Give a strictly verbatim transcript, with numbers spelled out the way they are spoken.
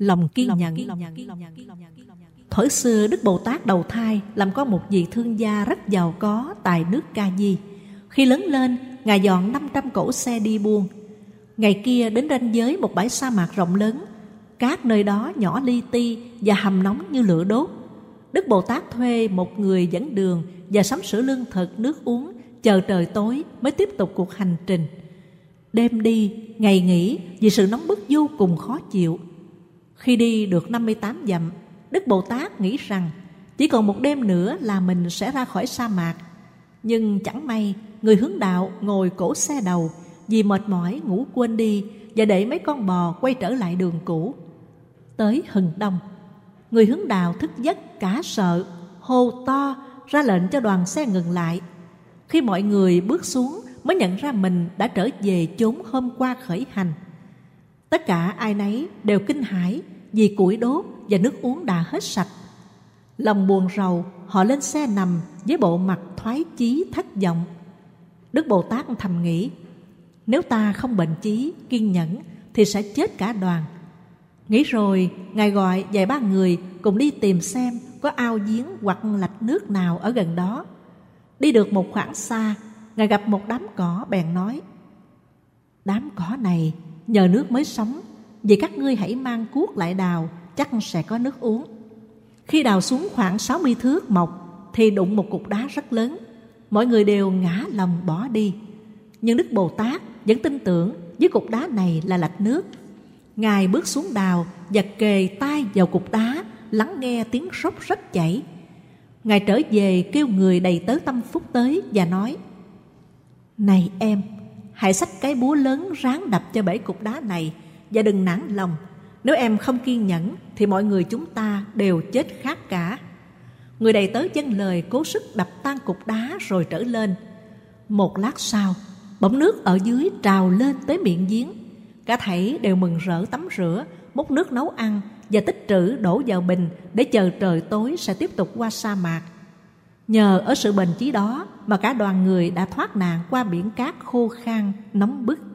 lòng kiên nhẫn. Thuở xưa Đức Bồ Tát đầu thai làm con một vị thương gia rất giàu có tại nước Ca Di. Khi lớn lên, Ngài dọn năm trăm cỗ xe đi buôn. Ngày kia đến ranh giới một bãi sa mạc rộng lớn, cát nơi đó nhỏ li ti và hầm nóng như lửa đốt. Đức Bồ Tát thuê một người dẫn đường và sắm sửa lương thực, nước uống, chờ trời tối mới tiếp tục cuộc hành trình. Đêm đi, ngày nghỉ vì sự nóng bức vô cùng khó chịu. Khi đi được năm mươi tám dặm, Đức Bồ Tát nghĩ rằng chỉ còn một đêm nữa là mình sẽ ra khỏi sa mạc. Nhưng chẳng may, người hướng đạo ngồi cổ xe đầu vì mệt mỏi ngủ quên đi và để mấy con bò quay trở lại đường cũ. Tới hừng đông, người hướng đạo thức giấc cả sợ, hô to ra lệnh cho đoàn xe ngừng lại. Khi mọi người bước xuống mới nhận ra mình đã trở về chốn hôm qua khởi hành. Tất cả ai nấy đều kinh hãi vì củi đốt và nước uống đã hết sạch. Lòng buồn rầu, họ lên xe nằm với bộ mặt thoái chí thất vọng. Đức Bồ Tát thầm nghĩ, nếu ta không bệnh chí, kiên nhẫn thì sẽ chết cả đoàn. Nghĩ rồi, Ngài gọi vài ba người cùng đi tìm xem có ao giếng hoặc lạch nước nào ở gần đó. Đi được một khoảng xa, Ngài gặp một đám cỏ bèn nói, đám cỏ này nhờ nước mới sống, vậy các ngươi hãy mang cuốc lại đào, chắc sẽ có nước uống. Khi đào xuống khoảng sáu mươi thước mọc thì đụng một cục đá rất lớn. Mọi người đều ngã lòng bỏ đi. Nhưng Đức Bồ Tát vẫn tin tưởng với cục đá này là lạch nước. Ngài bước xuống đào và kề tai vào cục đá, lắng nghe tiếng róc rách chảy. Ngài trở về kêu người đầy tớ tâm phúc tới và nói, này em, hãy xách cái búa lớn ráng đập cho bể cục đá này và đừng nản lòng. Nếu em không kiên nhẫn thì mọi người chúng ta đều chết khát cả. Người đầy tớ vâng lời cố sức đập tan cục đá rồi trở lên. Một lát sau, bỗng nước ở dưới trào lên tới miệng giếng. Cả thảy đều mừng rỡ tắm rửa, múc nước nấu ăn và tích trữ đổ vào bình để chờ trời tối sẽ tiếp tục qua sa mạc. Nhờ ở sự bền chí đó mà cả đoàn người đã thoát nạn qua biển cát khô khan nóng bức.